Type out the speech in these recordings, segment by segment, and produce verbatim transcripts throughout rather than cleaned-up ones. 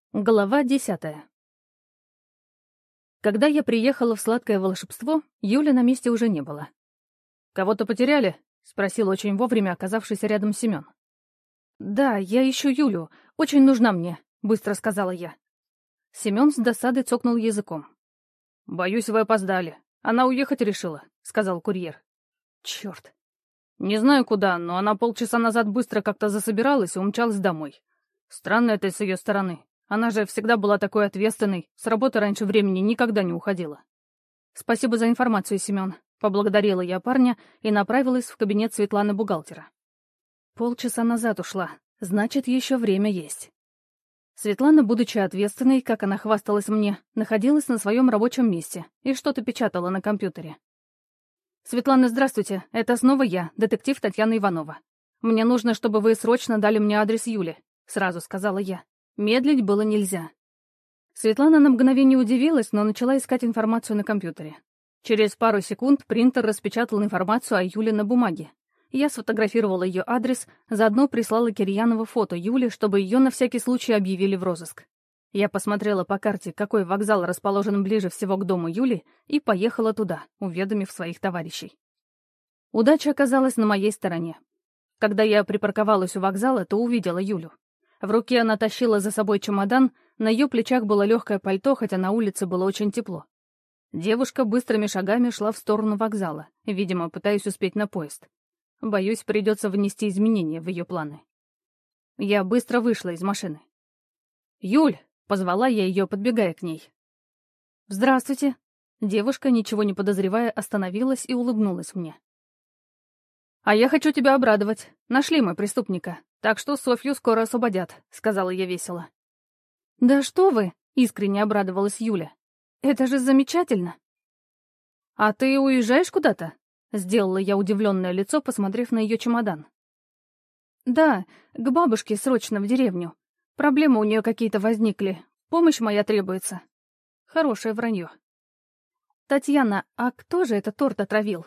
Глава десятая. Когда я приехала в сладкое волшебство, Юли на месте уже не было. «Кого-то потеряли?» — спросил очень вовремя оказавшийся рядом Семен. «Да, я ищу Юлю. Очень нужна мне», — быстро сказала я. Семен с досадой цокнул языком. «Боюсь, вы опоздали. Она уехать решила», — сказал курьер. «Черт. Не знаю куда, но она полчаса назад быстро как-то засобиралась и умчалась домой. Странно это с ее стороны. Она же всегда была такой ответственной, с работы раньше времени никогда не уходила». «Спасибо за информацию, Семен», — поблагодарила я парня и направилась в кабинет Светланы-бухгалтера. Полчаса назад ушла, значит, еще время есть. Светлана, будучи ответственной, как она хвасталась мне, находилась на своем рабочем месте и что-то печатала на компьютере. «Светлана, здравствуйте, это снова я, детектив Татьяна Иванова. Мне нужно, чтобы вы срочно дали мне адрес Юли», — сразу сказала я. Медлить было нельзя. Светлана на мгновение удивилась, но начала искать информацию на компьютере. Через пару секунд принтер распечатал информацию о Юле на бумаге. Я сфотографировала ее адрес, заодно прислала Кирьянову фото Юли, чтобы ее на всякий случай объявили в розыск. Я посмотрела по карте, какой вокзал расположен ближе всего к дому Юли, и поехала туда, уведомив своих товарищей. Удача оказалась на моей стороне. Когда я припарковалась у вокзала, то увидела Юлю. В руке она тащила за собой чемодан, на ее плечах было легкое пальто, хотя на улице было очень тепло. Девушка быстрыми шагами шла в сторону вокзала, видимо, пытаясь успеть на поезд. Боюсь, придется внести изменения в ее планы. Я быстро вышла из машины. «Юль!» — позвала я ее, подбегая к ней. «Здравствуйте!» Девушка, ничего не подозревая, остановилась и улыбнулась мне. «А я хочу тебя обрадовать. Нашли мы преступника, так что Софью скоро освободят», — сказала я весело. «Да что вы!» — искренне обрадовалась Юля. «Это же замечательно!» «А ты уезжаешь куда-то?» — сделала я удивленное лицо, посмотрев на ее чемодан. «Да, к бабушке срочно в деревню. Проблемы у нее какие-то возникли. Помощь моя требуется». Хорошее вранье. «Татьяна, а кто же этот торт отравил?»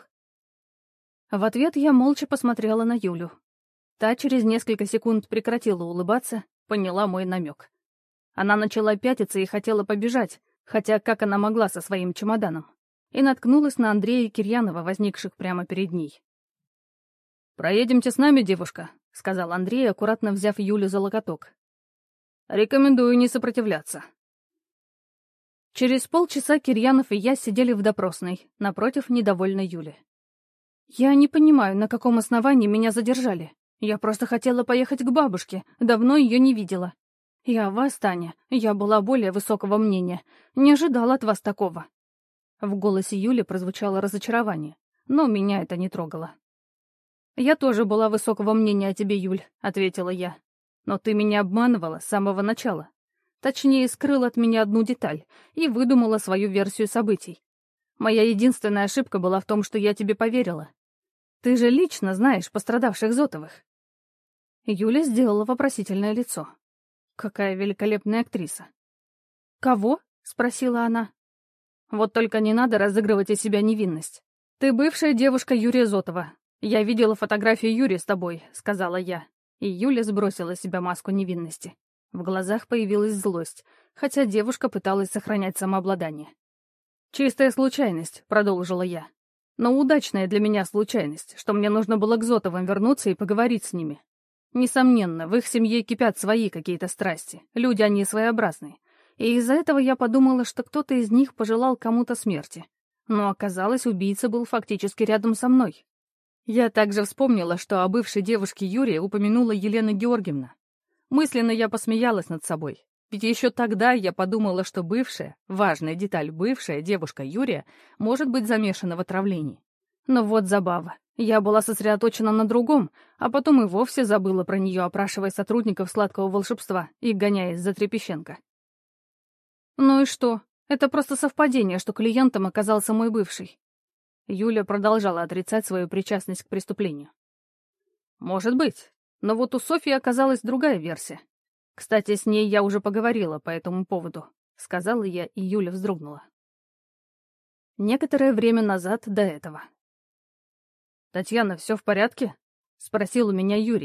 В ответ я молча посмотрела на Юлю. Та через несколько секунд прекратила улыбаться, поняла мой намек. Она начала пятиться и хотела побежать, хотя как она могла со своим чемоданом, и наткнулась на Андрея и Кирьянова, возникших прямо перед ней. «Проедемте с нами, девушка», — сказал Андрей, аккуратно взяв Юлю за локоток. «Рекомендую не сопротивляться». Через полчаса Кирьянов и я сидели в допросной, напротив недовольной Юли. «Я не понимаю, на каком основании меня задержали. Я просто хотела поехать к бабушке, давно ее не видела. И о вас, Таня, я была более высокого мнения, не ожидала от вас такого». В голосе Юли прозвучало разочарование, но меня это не трогало. «Я тоже была высокого мнения о тебе, Юль», — ответила я. «Но ты меня обманывала с самого начала. Точнее, скрыла от меня одну деталь и выдумала свою версию событий. Моя единственная ошибка была в том, что я тебе поверила. Ты же лично знаешь пострадавших Зотовых». Юля сделала вопросительное лицо. Какая великолепная актриса. «Кого?» — спросила она. «Вот только не надо разыгрывать из себя невинность. Ты бывшая девушка Юрия Зотова. Я видела фотографию Юрия с тобой», — сказала я. И Юля сбросила с себя маску невинности. В глазах появилась злость, хотя девушка пыталась сохранять самообладание. «Чистая случайность», — продолжила я. «Но удачная для меня случайность, что мне нужно было к Зотовым вернуться и поговорить с ними. Несомненно, в их семье кипят свои какие-то страсти, люди они своеобразные. И из-за этого я подумала, что кто-то из них пожелал кому-то смерти. Но оказалось, убийца был фактически рядом со мной. Я также вспомнила, что о бывшей девушке Юрия упомянула Елена Георгиевна. Мысленно я посмеялась над собой. Ведь еще тогда я подумала, что бывшая, важная деталь, бывшая девушка Юрия может быть замешана в отравлении. Но вот забава. Я была сосредоточена на другом, а потом и вовсе забыла про нее, опрашивая сотрудников сладкого волшебства и гоняясь за Трепещенко. «Ну и что? Это просто совпадение, что клиентом оказался мой бывший». Юля продолжала отрицать свою причастность к преступлению. «Может быть, но вот у Софьи оказалась другая версия. Кстати, с ней я уже поговорила по этому поводу», — сказала я, и Юля вздрогнула. Некоторое время назад до этого. «Татьяна, все в порядке?» — спросил у меня Юрий.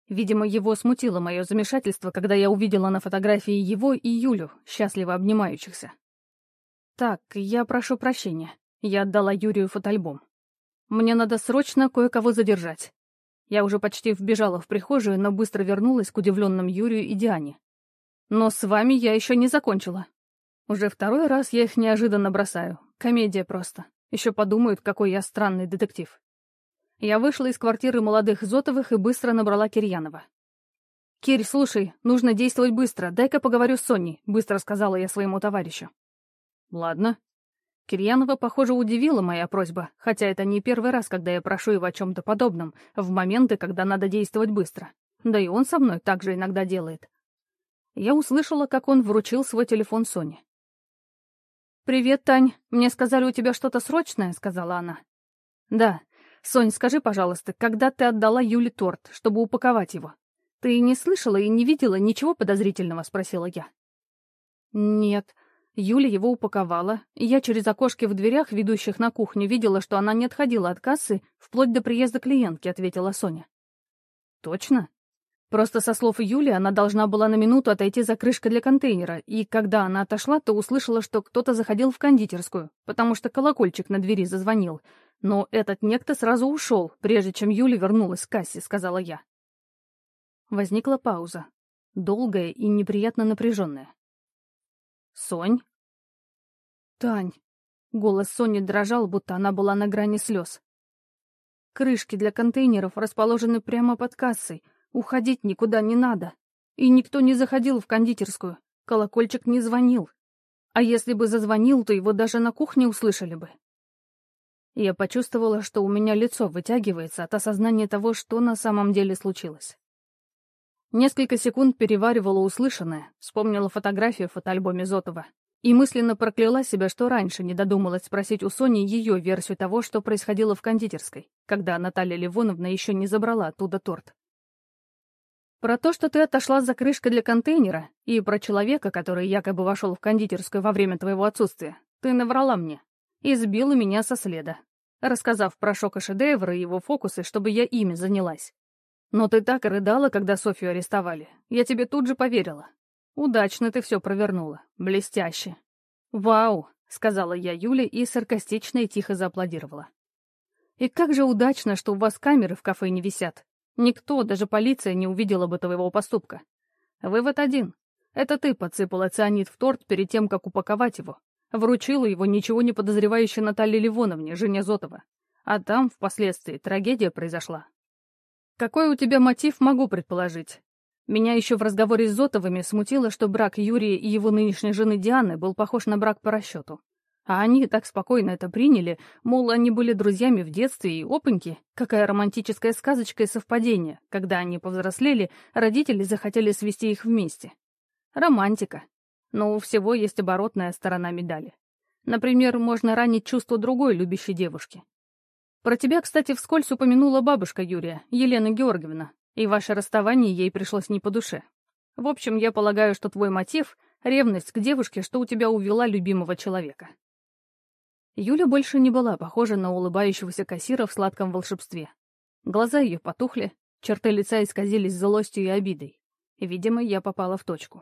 Видимо, его смутило мое замешательство, когда я увидела на фотографии его и Юлю, счастливо обнимающихся. «Так, я прошу прощения». Я отдала Юрию фотоальбом. «Мне надо срочно кое-кого задержать». Я уже почти вбежала в прихожую, но быстро вернулась к удивленным Юрию и Диане. «Но с вами я еще не закончила». Уже второй раз я их неожиданно бросаю. Комедия просто. Еще подумают, какой я странный детектив. Я вышла из квартиры молодых Зотовых и быстро набрала Кирьянова. «Кирь, слушай, нужно действовать быстро. Дай-ка поговорю с Соней», — быстро сказала я своему товарищу. «Ладно». Кирьянова, похоже, удивила моя просьба, хотя это не первый раз, когда я прошу его о чем-то подобном, в моменты, когда надо действовать быстро. Да и он со мной так же иногда делает. Я услышала, как он вручил свой телефон Соне. «Привет, Тань. Мне сказали, у тебя что-то срочное», — сказала она. «Да. Сонь, скажи, пожалуйста, когда ты отдала Юле торт, чтобы упаковать его? Ты не слышала и не видела ничего подозрительного?» — спросила я. «Нет. Юля его упаковала, и я через окошки в дверях, ведущих на кухню, видела, что она не отходила от кассы вплоть до приезда клиентки», — ответила Соня. «Точно? Просто со слов Юли она должна была на минуту отойти за крышкой для контейнера, и когда она отошла, то услышала, что кто-то заходил в кондитерскую, потому что колокольчик на двери зазвонил. Но этот некто сразу ушел, прежде чем Юля вернулась к кассе», — сказала я. Возникла пауза. Долгая и неприятно напряженная. «Сонь?» «Тань». Голос Сони дрожал, будто она была на грани слез. «Крышки для контейнеров расположены прямо под кассой. Уходить никуда не надо. И никто не заходил в кондитерскую. Колокольчик не звонил. А если бы зазвонил, то его даже на кухне услышали бы». Я почувствовала, что у меня лицо вытягивается от осознания того, что на самом деле случилось. Несколько секунд переваривала услышанное, вспомнила фотографию в фотоальбоме Зотова и мысленно прокляла себя, что раньше не додумалась спросить у Сони ее версию того, что происходило в кондитерской, когда Наталья Ливоновна еще не забрала оттуда торт. Про то, что ты отошла за крышкой для контейнера, и про человека, который якобы вошел в кондитерскую во время твоего отсутствия, ты наврала мне и сбила меня со следа, рассказав про шоко-шедевры и его фокусы, чтобы я ими занялась. Но ты так рыдала, когда Софью арестовали. Я тебе тут же поверила. Удачно ты все провернула. Блестяще. «Вау!» — сказала я Юле и саркастично и тихо зааплодировала. «И как же удачно, что у вас камеры в кафе не висят. Никто, даже полиция, не увидела бы твоего поступка. Вывод один. Это ты подсыпала цианид в торт перед тем, как упаковать его. Вручила его ничего не подозревающей Наталье Ливоновне, жене Зотова. А там, впоследствии, трагедия произошла. Какой у тебя мотив, могу предположить. Меня еще в разговоре с Зотовыми смутило, что брак Юрия и его нынешней жены Дианы был похож на брак по расчету. А они так спокойно это приняли, мол, они были друзьями в детстве, и опаньки, какая романтическая сказочка и совпадение, когда они повзрослели, родители захотели свести их вместе. Романтика. Но у всего есть оборотная сторона медали. Например, можно ранить чувство другой любящей девушки. Про тебя, кстати, вскользь упомянула бабушка Юрия, Елена Георгиевна, и ваше расставание ей пришлось не по душе. В общем, я полагаю, что твой мотив — ревность к девушке, что у тебя увела любимого человека». Юля больше не была похожа на улыбающегося кассира в сладком волшебстве. Глаза ее потухли, черты лица исказились злостью и обидой. Видимо, я попала в точку.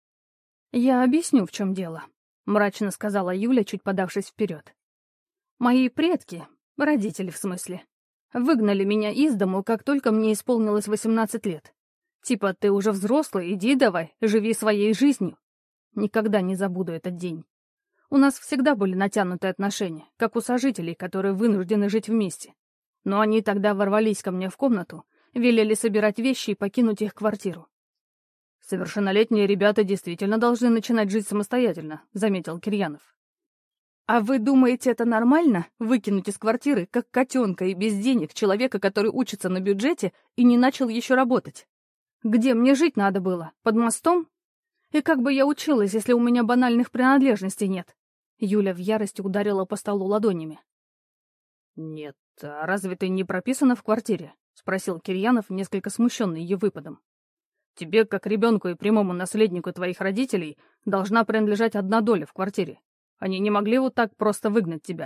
«Я объясню, в чем дело», — мрачно сказала Юля, чуть подавшись вперед. «Мои предки, родители в смысле, выгнали меня из дому, как только мне исполнилось восемнадцать лет. Типа, ты уже взрослый, иди давай, живи своей жизнью. Никогда не забуду этот день. У нас всегда были натянутые отношения, как у сожителей, которые вынуждены жить вместе. Но они тогда ворвались ко мне в комнату, велели собирать вещи и покинуть их квартиру. «Совершеннолетние ребята действительно должны начинать жить самостоятельно», — заметил Кирьянов. «А вы думаете, это нормально — выкинуть из квартиры, как котенка и без денег, человека, который учится на бюджете и не начал еще работать? Где мне жить надо было? Под мостом? И как бы я училась, если у меня банальных принадлежностей нет?» Юля в ярости ударила по столу ладонями. «Нет, а разве ты не прописана в квартире?» — спросил Кирьянов, несколько смущенный ее выпадом. «Тебе, как ребенку и прямому наследнику твоих родителей, должна принадлежать одна доля в квартире. Они не могли вот так просто выгнать тебя».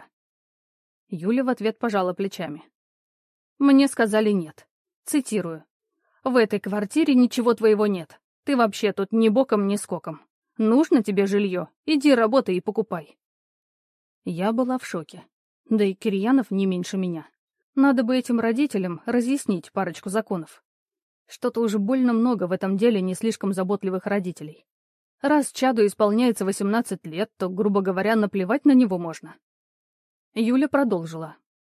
Юля в ответ пожала плечами. «Мне сказали нет. Цитирую. В этой квартире ничего твоего нет. Ты вообще тут ни боком, ни скоком. Нужно тебе жилье? Иди работай и покупай». Я была в шоке. Да и Кирьянов не меньше меня. Надо бы этим родителям разъяснить парочку законов. Что-то уже больно много в этом деле не слишком заботливых родителей. Раз чаду исполняется восемнадцать лет, то, грубо говоря, наплевать на него можно. Юля продолжила.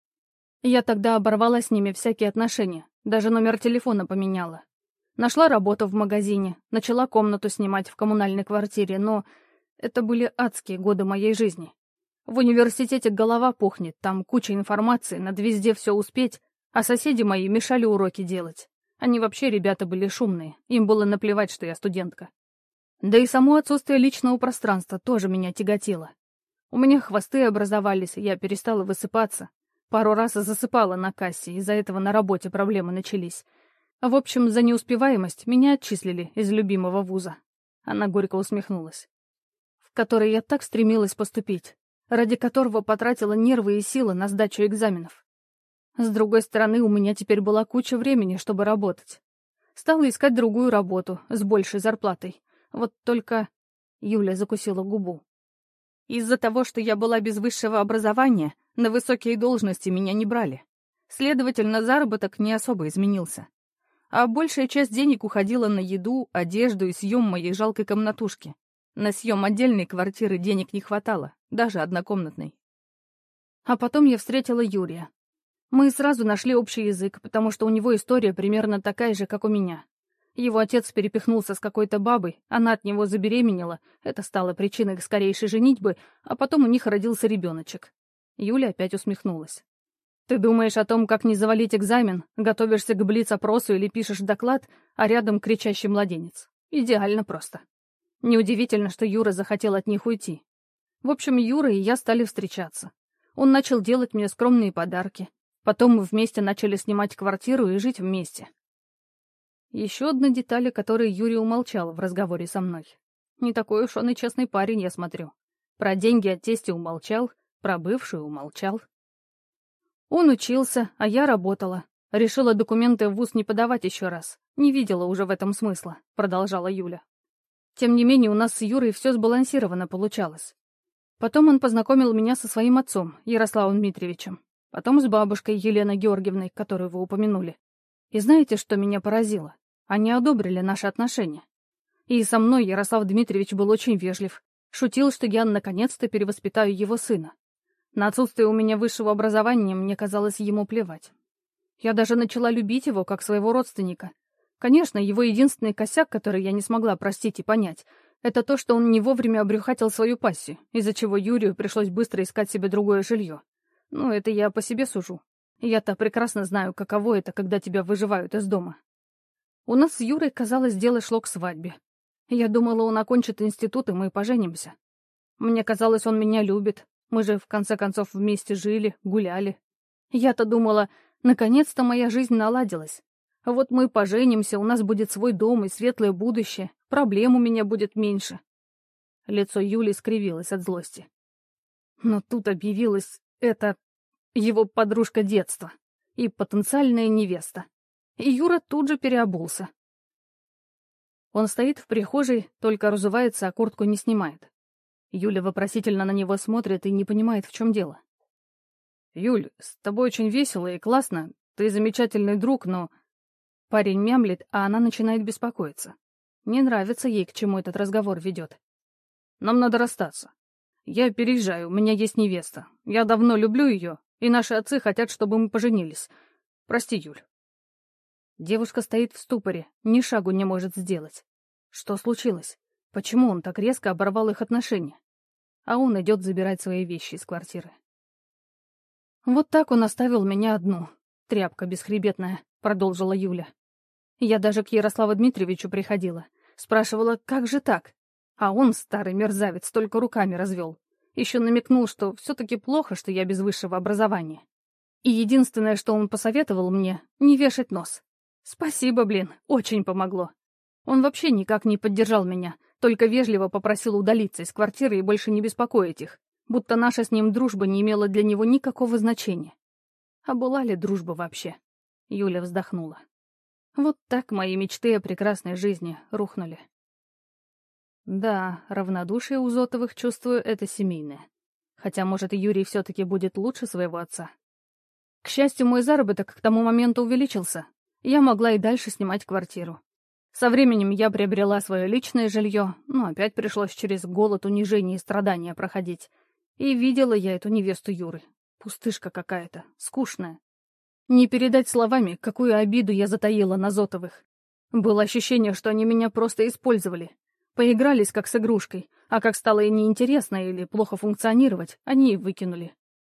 Я тогда оборвала с ними всякие отношения, даже номер телефона поменяла. Нашла работу в магазине, начала комнату снимать в коммунальной квартире, но это были адские годы моей жизни. В университете голова пухнет, там куча информации, надо везде все успеть, а соседи мои мешали уроки делать. Они вообще ребята были шумные, им было наплевать, что я студентка. Да и само отсутствие личного пространства тоже меня тяготило. У меня хвосты образовались, я перестала высыпаться. Пару раз засыпала на кассе, из-за этого на работе проблемы начались. В общем, за неуспеваемость меня отчислили из любимого вуза. Она горько усмехнулась. В который я так стремилась поступить, ради которого потратила нервы и силы на сдачу экзаменов. С другой стороны, у меня теперь была куча времени, чтобы работать. Стала искать другую работу с большей зарплатой. Вот только... Юля закусила губу. Из-за того, что я была без высшего образования, на высокие должности меня не брали. Следовательно, заработок не особо изменился. А большая часть денег уходила на еду, одежду и съем моей жалкой комнатушки. На съем отдельной квартиры денег не хватало, даже однокомнатной. А потом я встретила Юрия. Мы сразу нашли общий язык, потому что у него история примерно такая же, как у меня. Его отец перепихнулся с какой-то бабой, она от него забеременела, это стало причиной их скорейшей женитьбы, а потом у них родился ребеночек. Юля опять усмехнулась. «Ты думаешь о том, как не завалить экзамен, готовишься к блиц-опросу или пишешь доклад, а рядом кричащий младенец. Идеально просто». Неудивительно, что Юра захотел от них уйти. В общем, Юра и я стали встречаться. Он начал делать мне скромные подарки. Потом мы вместе начали снимать квартиру и жить вместе. Еще одна деталь, о которой Юрий умолчал в разговоре со мной. Не такой уж он и честный парень, я смотрю. Про деньги от тестя умолчал, про бывшую умолчал. Он учился, а я работала. Решила документы в вуз не подавать еще раз. Не видела уже в этом смысла, продолжала Юля. Тем не менее, у нас с Юрой все сбалансировано получалось. Потом он познакомил меня со своим отцом, Ярославом Дмитриевичем. Потом с бабушкой Еленой Георгиевной, которую вы упомянули. И знаете, что меня поразило? Они одобрили наши отношения. И со мной Ярослав Дмитриевич был очень вежлив. Шутил, что я наконец-то перевоспитаю его сына. На отсутствие у меня высшего образования мне казалось ему плевать. Я даже начала любить его как своего родственника. Конечно, его единственный косяк, который я не смогла простить и понять, это то, что он не вовремя обрюхатил свою пассию, из-за чего Юрию пришлось быстро искать себе другое жилье. Ну, это я по себе сужу. Я-то прекрасно знаю, каково это, когда тебя выживают из дома. У нас с Юрой, казалось, дело шло к свадьбе. Я думала, он окончит институт, и мы поженимся. Мне казалось, он меня любит. Мы же, в конце концов, вместе жили, гуляли. Я-то думала, наконец-то моя жизнь наладилась. Вот мы поженимся, у нас будет свой дом и светлое будущее, проблем у меня будет меньше. Лицо Юли скривилось от злости. Но тут объявилась эта... его подружка детства и потенциальная невеста. И Юра тут же переобулся. Он стоит в прихожей, только разувается, а куртку не снимает. Юля вопросительно на него смотрит и не понимает, в чем дело. «Юль, с тобой очень весело и классно. Ты замечательный друг, но...» Парень мямлит, а она начинает беспокоиться. Не нравится ей, к чему этот разговор ведет. «Нам надо расстаться. Я переезжаю, у меня есть невеста. Я давно люблю ее, и наши отцы хотят, чтобы мы поженились. Прости, Юль». Девушка стоит в ступоре, ни шагу не может сделать. Что случилось? Почему он так резко оборвал их отношения? А он идет забирать свои вещи из квартиры. «Вот так он оставил меня одну, тряпка бесхребетная», — продолжила Юля. «Я даже к Ярославу Дмитриевичу приходила. Спрашивала, как же так? А он, старый мерзавец, только руками развел. Еще намекнул, что все-таки плохо, что я без высшего образования. И единственное, что он посоветовал мне, не вешать нос. Спасибо, блин, очень помогло. Он вообще никак не поддержал меня, только вежливо попросил удалиться из квартиры и больше не беспокоить их, будто наша с ним дружба не имела для него никакого значения. А была ли дружба вообще? Юля вздохнула. Вот так мои мечты о прекрасной жизни рухнули. Да, равнодушие у Зотовых, чувствую, это семейное. Хотя, может, Юрий все-таки будет лучше своего отца. К счастью, мой заработок к тому моменту увеличился. Я могла и дальше снимать квартиру. Со временем я приобрела свое личное жилье, но опять пришлось через голод, унижение и страдания проходить. И видела я эту невесту Юры. Пустышка какая-то, скучная. Не передать словами, какую обиду я затаила на Зотовых. Было ощущение, что они меня просто использовали. Поигрались как с игрушкой, а как стало и неинтересно или плохо функционировать, они и выкинули.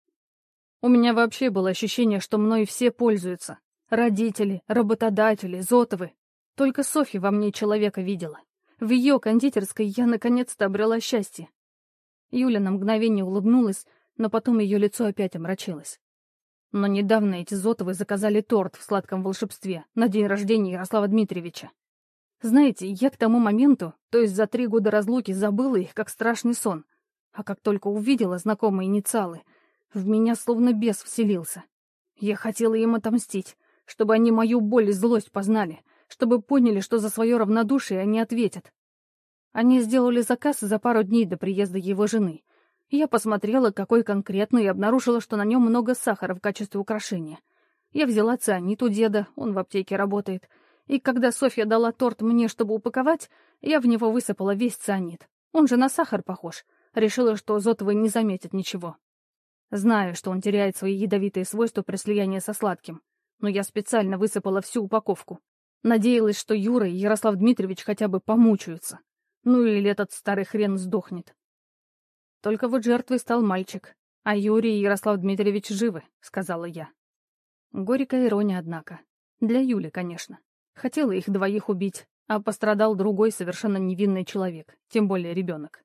У меня вообще было ощущение, что мной все пользуются. Родители, работодатели, Зотовы. Только Софья во мне человека видела. В ее кондитерской я наконец-то обрела счастье. Юля на мгновение улыбнулась, но потом ее лицо опять омрачилось. Но недавно эти Зотовы заказали торт в сладком волшебстве на день рождения Ярослава Дмитриевича. Знаете, я к тому моменту, то есть за три года разлуки, забыла их, как страшный сон. А как только увидела знакомые инициалы, в меня словно бес вселился. Я хотела им отомстить, чтобы они мою боль и злость познали, чтобы поняли, что за свое равнодушие они ответят. Они сделали заказ за пару дней до приезда его жены. Я посмотрела, какой конкретно, и обнаружила, что на нем много сахара в качестве украшения. Я взяла цианид у деда, он в аптеке работает, и когда Софья дала торт мне, чтобы упаковать, я в него высыпала весь цианид. Он же на сахар похож. Решила, что Зотовы не заметят ничего. Знаю, что он теряет свои ядовитые свойства при слиянии со сладким, но я специально высыпала всю упаковку. Надеялась, что Юра и Ярослав Дмитриевич хотя бы помучаются. Ну или этот старый хрен сдохнет. Только вот жертвой стал мальчик, а Юрий и Ярослав Дмитриевич живы, сказала я. Горькая ирония, однако. Для Юли, конечно. Хотела их двоих убить, а пострадал другой совершенно невинный человек, тем более ребенок.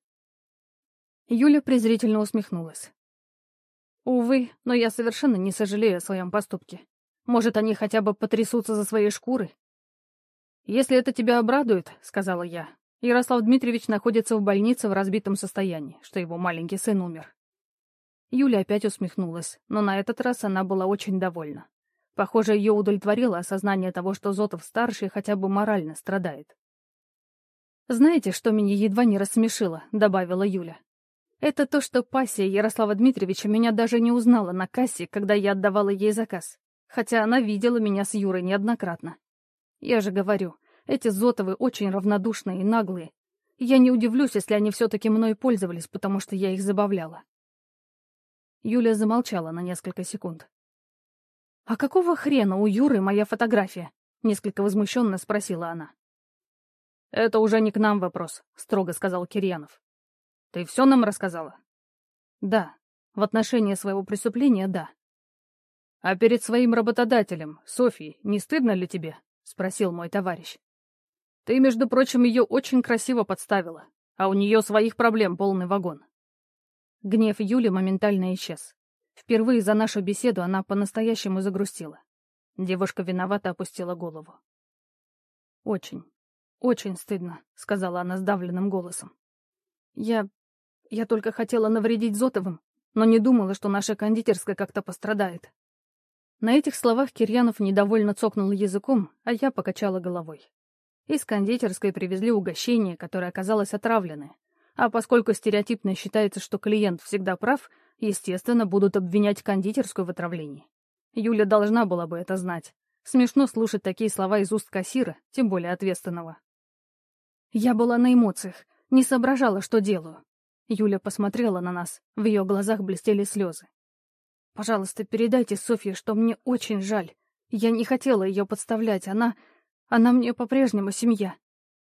Юля презрительно усмехнулась. Увы, но я совершенно не сожалею о своем поступке. Может, они хотя бы потрясутся за свои шкуры? «Если это тебя обрадует, — сказала я, — Ярослав Дмитриевич находится в больнице в разбитом состоянии, что его маленький сын умер». Юля опять усмехнулась, но на этот раз она была очень довольна. Похоже, ее удовлетворило осознание того, что Зотов-старший хотя бы морально страдает. «Знаете, что меня едва не рассмешило?» — добавила Юля. «Это то, что пассия Ярослава Дмитриевича меня даже не узнала на кассе, когда я отдавала ей заказ, хотя она видела меня с Юрой неоднократно. Я же говорю, эти Зотовы очень равнодушные и наглые. Я не удивлюсь, если они все-таки мной пользовались, потому что я их забавляла». Юля замолчала на несколько секунд. «А какого хрена у Юры моя фотография?» — несколько возмущенно спросила она. «Это уже не к нам вопрос», — строго сказал Кирьянов. «Ты все нам рассказала?» «Да. В отношении своего преступления — да». «А перед своим работодателем, Софьей, не стыдно ли тебе?» — спросил мой товарищ. «Ты, между прочим, ее очень красиво подставила, а у нее своих проблем полный вагон». Гнев Юли моментально исчез. Впервые за нашу беседу она по-настоящему загрустила. Девушка виновато опустила голову. «Очень, очень стыдно», — сказала она сдавленным голосом. «Я... я только хотела навредить Зотовым, но не думала, что наша кондитерская как-то пострадает». На этих словах Кирьянов недовольно цокнул языком, а я покачала головой. Из кондитерской привезли угощение, которое оказалось отравленное. А поскольку стереотипно считается, что клиент всегда прав, естественно, будут обвинять кондитерскую в отравлении. Юля должна была бы это знать. Смешно слушать такие слова из уст кассира, тем более ответственного. Я была на эмоциях, не соображала, что делаю. Юля посмотрела на нас, в ее глазах блестели слезы. «Пожалуйста, передайте Софье, что мне очень жаль. Я не хотела ее подставлять, она... она мне по-прежнему семья».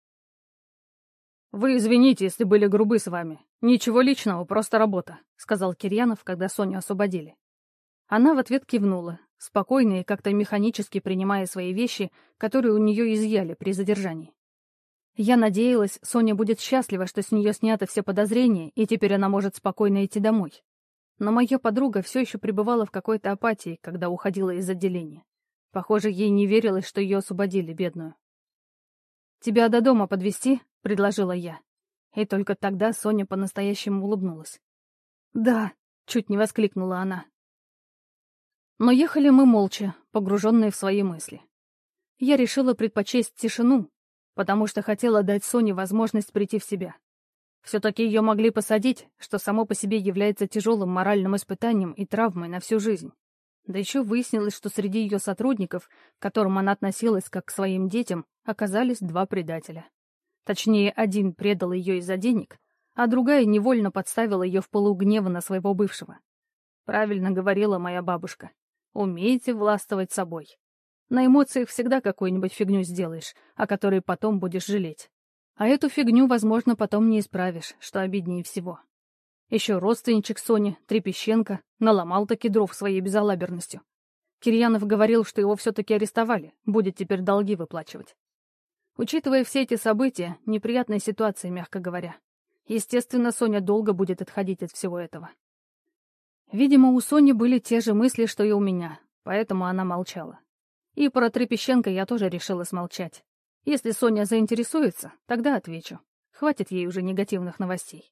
«Вы извините, если были грубы с вами. Ничего личного, просто работа», — сказал Кирьянов, когда Соню освободили. Она в ответ кивнула, спокойно и как-то механически принимая свои вещи, которые у нее изъяли при задержании. Я надеялась, Соня будет счастлива, что с нее сняты все подозрения, и теперь она может спокойно идти домой. Но моя подруга все еще пребывала в какой-то апатии, когда уходила из отделения. Похоже, ей не верилось, что ее освободили, бедную. «Тебя до дома подвезти?» — предложила я. И только тогда Соня по-настоящему улыбнулась. «Да!» — чуть не воскликнула она. Но ехали мы молча, погруженные в свои мысли. Я решила предпочесть тишину, потому что хотела дать Соне возможность прийти в себя. Все-таки ее могли посадить, что само по себе является тяжелым моральным испытанием и травмой на всю жизнь. Да еще выяснилось, что среди ее сотрудников, к которым она относилась как к своим детям, оказались два предателя. Точнее, один предал ее из-за денег, а другая невольно подставила ее в пылу гнева на своего бывшего. Правильно говорила моя бабушка. Умейте властвовать собой. На эмоциях всегда какую-нибудь фигню сделаешь, о которой потом будешь жалеть. А эту фигню, возможно, потом не исправишь, что обиднее всего. Еще родственничек Сони, Трепещенко, наломал-таки дров своей безалаберностью. Кирьянов говорил, что его все-таки арестовали, будет теперь долги выплачивать. Учитывая все эти события, неприятная ситуация, мягко говоря. Естественно, Соня долго будет отходить от всего этого. Видимо, у Сони были те же мысли, что и у меня, поэтому она молчала. И про Трепещенко я тоже решила смолчать. Если Соня заинтересуется, тогда отвечу. Хватит ей уже негативных новостей.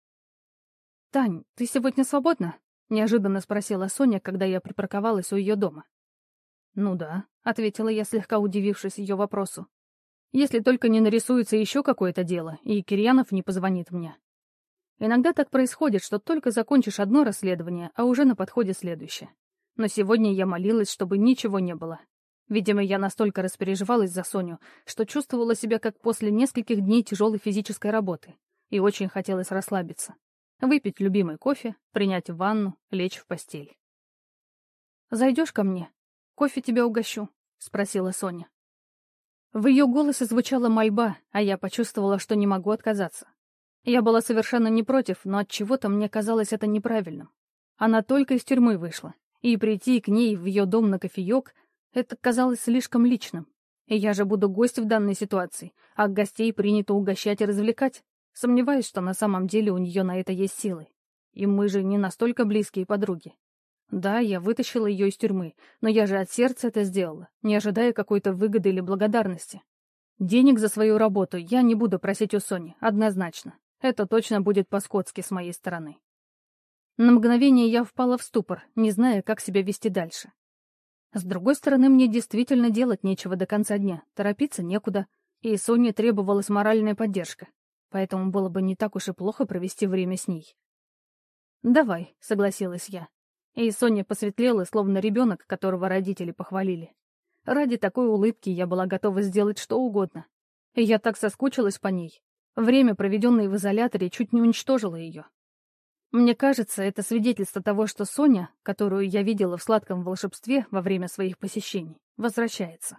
«Тань, ты сегодня свободна?» — неожиданно спросила Соня, когда я припарковалась у ее дома. «Ну да», — ответила я, слегка удивившись ее вопросу. «Если только не нарисуется еще какое-то дело, и Кирьянов не позвонит мне». Иногда так происходит, что только закончишь одно расследование, а уже на подходе следующее. Но сегодня я молилась, чтобы ничего не было. Видимо, я настолько распереживалась за Соню, что чувствовала себя как после нескольких дней тяжелой физической работы, и очень хотелось расслабиться. Выпить любимый кофе, принять ванну, лечь в постель. «Зайдешь ко мне? Кофе тебя угощу», — спросила Соня. В ее голосе звучала мольба, а я почувствовала, что не могу отказаться. Я была совершенно не против, но отчего-то мне казалось это неправильным. Она только из тюрьмы вышла, и прийти к ней в ее дом на кофеек — это казалось слишком личным. И я же буду гость в данной ситуации, а гостей принято угощать и развлекать. Сомневаюсь, что на самом деле у нее на это есть силы. И мы же не настолько близкие подруги. Да, я вытащила ее из тюрьмы, но я же от сердца это сделала, не ожидая какой-то выгоды или благодарности. Денег за свою работу я не буду просить у Сони, однозначно. Это точно будет по-скотски с моей стороны. На мгновение я впала в ступор, не зная, как себя вести дальше. С другой стороны, мне действительно делать нечего до конца дня, торопиться некуда, и Соне требовалась моральная поддержка, поэтому было бы не так уж и плохо провести время с ней. «Давай», — согласилась я. И Соня посветлела, словно ребенок, которого родители похвалили. Ради такой улыбки я была готова сделать что угодно. И я так соскучилась по ней. Время, проведенное в изоляторе, чуть не уничтожило ее. Мне кажется, это свидетельство того, что Соня, которую я видела в сладком волшебстве во время своих посещений, возвращается.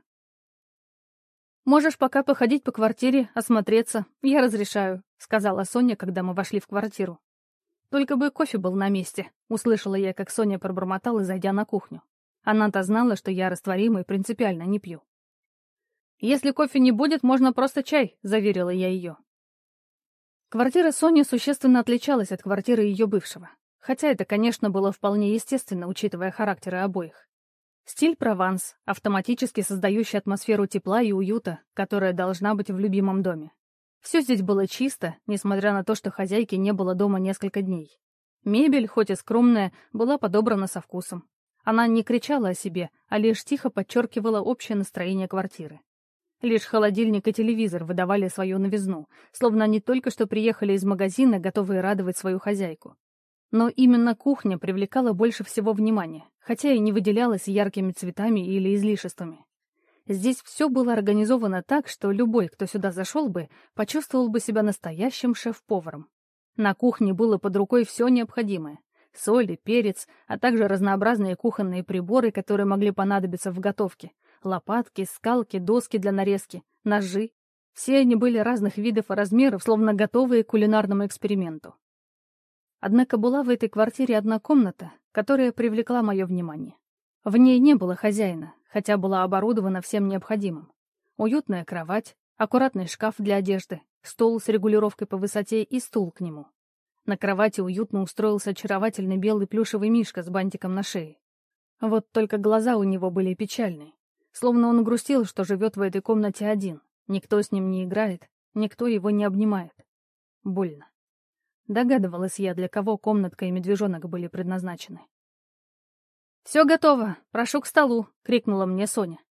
«Можешь пока походить по квартире, осмотреться. Я разрешаю», — сказала Соня, когда мы вошли в квартиру. «Только бы кофе был на месте», — услышала я, как Соня пробормотала, зайдя на кухню. Она-то знала, что я растворимый принципиально не пью. «Если кофе не будет, можно просто чай», — заверила я ее. Квартира Сони существенно отличалась от квартиры ее бывшего. Хотя это, конечно, было вполне естественно, учитывая характеры обоих. Стиль Прованс, автоматически создающий атмосферу тепла и уюта, которая должна быть в любимом доме. Все здесь было чисто, несмотря на то, что хозяйки не было дома несколько дней. Мебель, хоть и скромная, была подобрана со вкусом. Она не кричала о себе, а лишь тихо подчеркивала общее настроение квартиры. Лишь холодильник и телевизор выдавали свою новизну, словно они только что приехали из магазина, готовые радовать свою хозяйку. Но именно кухня привлекала больше всего внимания, хотя и не выделялась яркими цветами или излишествами. Здесь все было организовано так, что любой, кто сюда зашел бы, почувствовал бы себя настоящим шеф-поваром. На кухне было под рукой все необходимое. Соль и перец, а также разнообразные кухонные приборы, которые могли понадобиться в готовке. Лопатки, скалки, доски для нарезки, ножи. Все они были разных видов и размеров, словно готовые к кулинарному эксперименту. Однако была в этой квартире одна комната, которая привлекла мое внимание. В ней не было хозяина, хотя была оборудована всем необходимым. Уютная кровать, аккуратный шкаф для одежды, стол с регулировкой по высоте и стул к нему. На кровати уютно устроился очаровательный белый плюшевый мишка с бантиком на шее. Вот только глаза у него были печальные. Словно он грустил, что живет в этой комнате один. Никто с ним не играет, никто его не обнимает. Больно. Догадывалась я, для кого комнатка и медвежонок были предназначены. «Все готово, прошу к столу!» — крикнула мне Соня.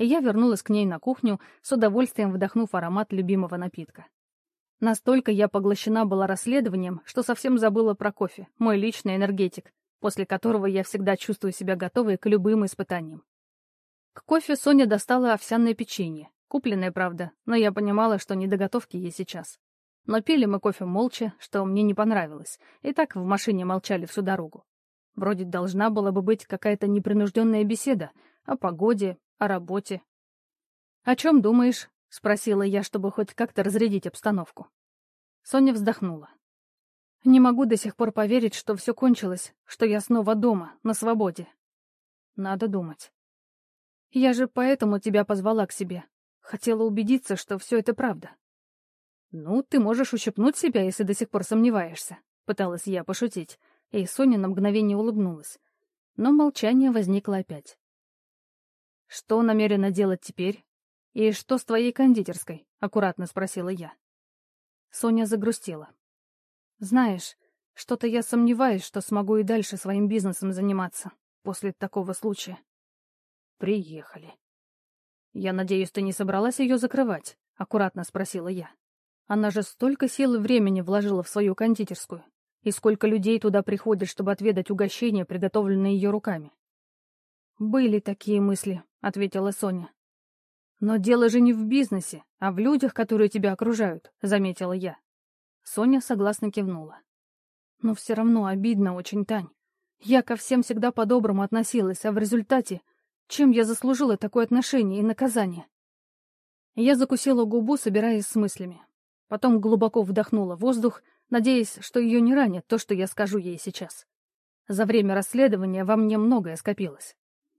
и я вернулась к ней на кухню, с удовольствием вдохнув аромат любимого напитка. Настолько я поглощена была расследованием, что совсем забыла про кофе, мой личный энергетик, после которого я всегда чувствую себя готовой к любым испытаниям. К кофе Соня достала овсяное печенье, купленное, правда, но я понимала, что не до готовки ей сейчас. Но пили мы кофе молча, что мне не понравилось, и так в машине молчали всю дорогу. Вроде должна была бы быть какая-то непринужденная беседа о погоде, о работе. «О чем думаешь?» — спросила я, чтобы хоть как-то разрядить обстановку. Соня вздохнула. «Не могу до сих пор поверить, что все кончилось, что я снова дома, на свободе. Надо думать. Я же поэтому тебя позвала к себе. Хотела убедиться, что все это правда». «Ну, ты можешь ущипнуть себя, если до сих пор сомневаешься», — пыталась я пошутить, и Соня на мгновение улыбнулась. Но молчание возникло опять. «Что намерена делать теперь? И что с твоей кондитерской?» — аккуратно спросила я. Соня загрустила. «Знаешь, что-то я сомневаюсь, что смогу и дальше своим бизнесом заниматься после такого случая». «Приехали». «Я надеюсь, ты не собралась ее закрывать?» — аккуратно спросила я. «Она же столько сил и времени вложила в свою кондитерскую. И сколько людей туда приходит, чтобы отведать угощения, приготовленные ее руками». «Были такие мысли», — ответила Соня. «Но дело же не в бизнесе, а в людях, которые тебя окружают», — заметила я. Соня согласно кивнула. «Но все равно обидно очень, Тань. Я ко всем всегда по-доброму относилась, а в результате чем я заслужила такое отношение и наказание?» Я закусила губу, собираясь с мыслями. Потом глубоко вдохнула воздух, надеясь, что ее не ранит то, что я скажу ей сейчас. За время расследования во мне многое скопилось.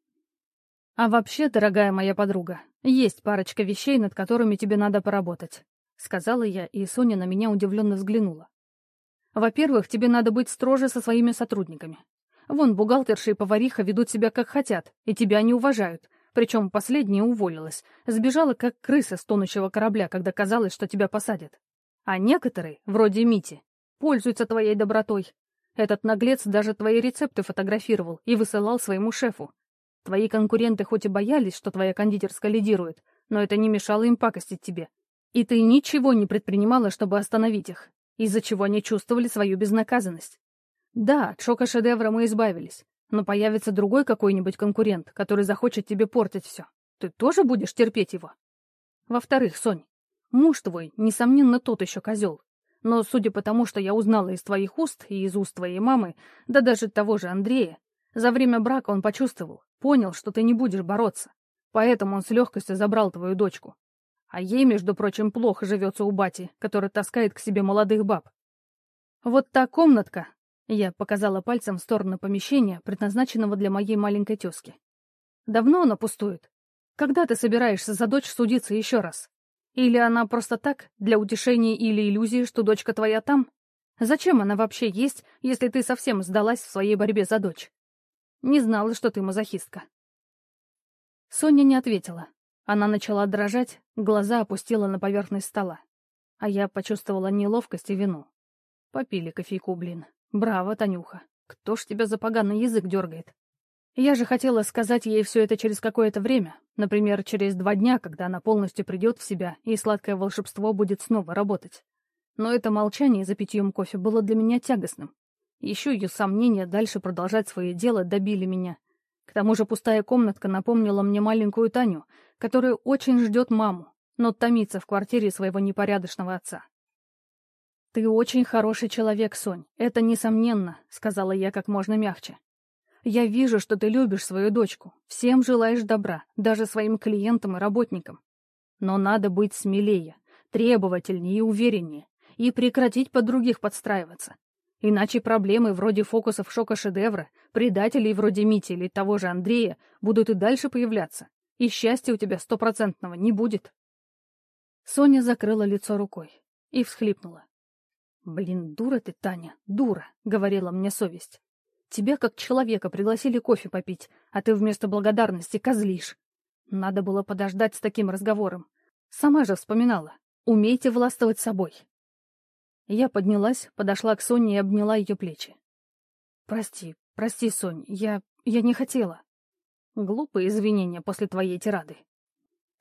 «А вообще, дорогая моя подруга, есть парочка вещей, над которыми тебе надо поработать», — сказала я, и Соня на меня удивленно взглянула. «Во-первых, тебе надо быть строже со своими сотрудниками. Вон бухгалтерша и повариха ведут себя как хотят, и тебя не уважают. Причем последняя уволилась, сбежала как крыса с тонущего корабля, когда казалось, что тебя посадят. А некоторые, вроде Мити, пользуются твоей добротой. Этот наглец даже твои рецепты фотографировал и высылал своему шефу. Твои конкуренты хоть и боялись, что твоя кондитерская лидирует, но это не мешало им пакостить тебе. И ты ничего не предпринимала, чтобы остановить их, из-за чего они чувствовали свою безнаказанность. Да, от шока-шедевра мы избавились, но появится другой какой-нибудь конкурент, который захочет тебе портить все. Ты тоже будешь терпеть его? Во-вторых, Сонь, муж твой, несомненно, тот еще козел. Но судя по тому, что я узнала из твоих уст и из уст твоей мамы, да даже того же Андрея, за время брака он почувствовал, понял, что ты не будешь бороться. Поэтому он с легкостью забрал твою дочку. А ей, между прочим, плохо живется у бати, который таскает к себе молодых баб. Вот та комнатка, я показала пальцем в сторону помещения, предназначенного для моей маленькой тезки. Давно она пустует? Когда ты собираешься за дочь судиться еще раз? Или она просто так, для утешения или иллюзии, что дочка твоя там? Зачем она вообще есть, если ты совсем сдалась в своей борьбе за дочь? Не знала, что ты мазохистка. Соня не ответила. Она начала дрожать, глаза опустила на поверхность стола. А я почувствовала неловкость и вину. Попили кофейку, блин. Браво, Танюха. Кто ж тебя за поганый язык дергает? Я же хотела сказать ей все это через какое-то время. Например, через два дня, когда она полностью придет в себя, и сладкое волшебство будет снова работать. Но это молчание за питьем кофе было для меня тягостным. Еще ее сомнения дальше продолжать свое дело добили меня. К тому же пустая комнатка напомнила мне маленькую Таню, которая очень ждет маму, но томится в квартире своего непорядочного отца. «Ты очень хороший человек, Сонь, это несомненно», — сказала я как можно мягче. «Я вижу, что ты любишь свою дочку, всем желаешь добра, даже своим клиентам и работникам. Но надо быть смелее, требовательнее и увереннее, и прекратить под других подстраиваться. Иначе проблемы вроде фокусов шока-шедевра, предателей вроде Мити или того же Андрея будут и дальше появляться, и счастья у тебя стопроцентного не будет». Соня закрыла лицо рукой и всхлипнула. «Блин, дура ты, Таня, дура», — говорила мне совесть. «Тебя как человека пригласили кофе попить, а ты вместо благодарности козлишь. Надо было подождать с таким разговором. Сама же вспоминала. Умейте властвовать собой». Я поднялась, подошла к Соне и обняла ее плечи. «Прости, прости, Сонь, я... я не хотела». «Глупые извинения после твоей тирады».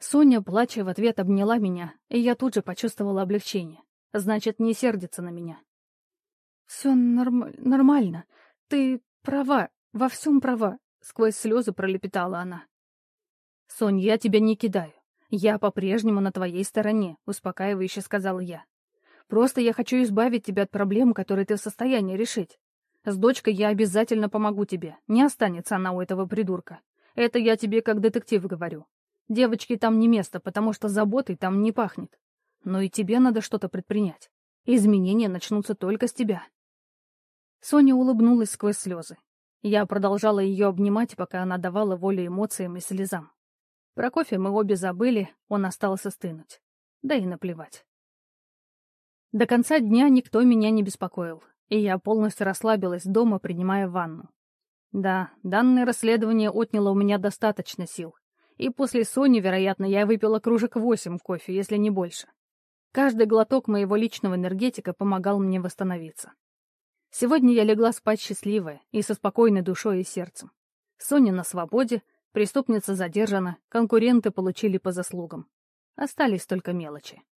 Соня, плача, в ответ обняла меня, и я тут же почувствовала облегчение. Значит, не сердится на меня. «Все норм... нормально. Ты права, во всем права», — сквозь слезы пролепетала она. «Сонь, я тебя не кидаю. Я по-прежнему на твоей стороне», — успокаивающе сказала я. «Просто я хочу избавить тебя от проблем, которые ты в состоянии решить. С дочкой я обязательно помогу тебе. Не останется она у этого придурка. Это я тебе как детектив говорю. Девочке там не место, потому что заботой там не пахнет. Но и тебе надо что-то предпринять. Изменения начнутся только с тебя». Соня улыбнулась сквозь слезы. Я продолжала ее обнимать, пока она давала волю эмоциям и слезам. Про кофе мы обе забыли, он остался стынуть. Да и наплевать. До конца дня никто меня не беспокоил, и я полностью расслабилась дома, принимая ванну. Да, данное расследование отняло у меня достаточно сил. И после Сони, вероятно, я выпила кружек восемь кофе, если не больше. Каждый глоток моего личного энергетика помогал мне восстановиться. Сегодня я легла спать счастливая и со спокойной душой и сердцем. Соня на свободе, преступница задержана, конкуренты получили по заслугам. Остались только мелочи.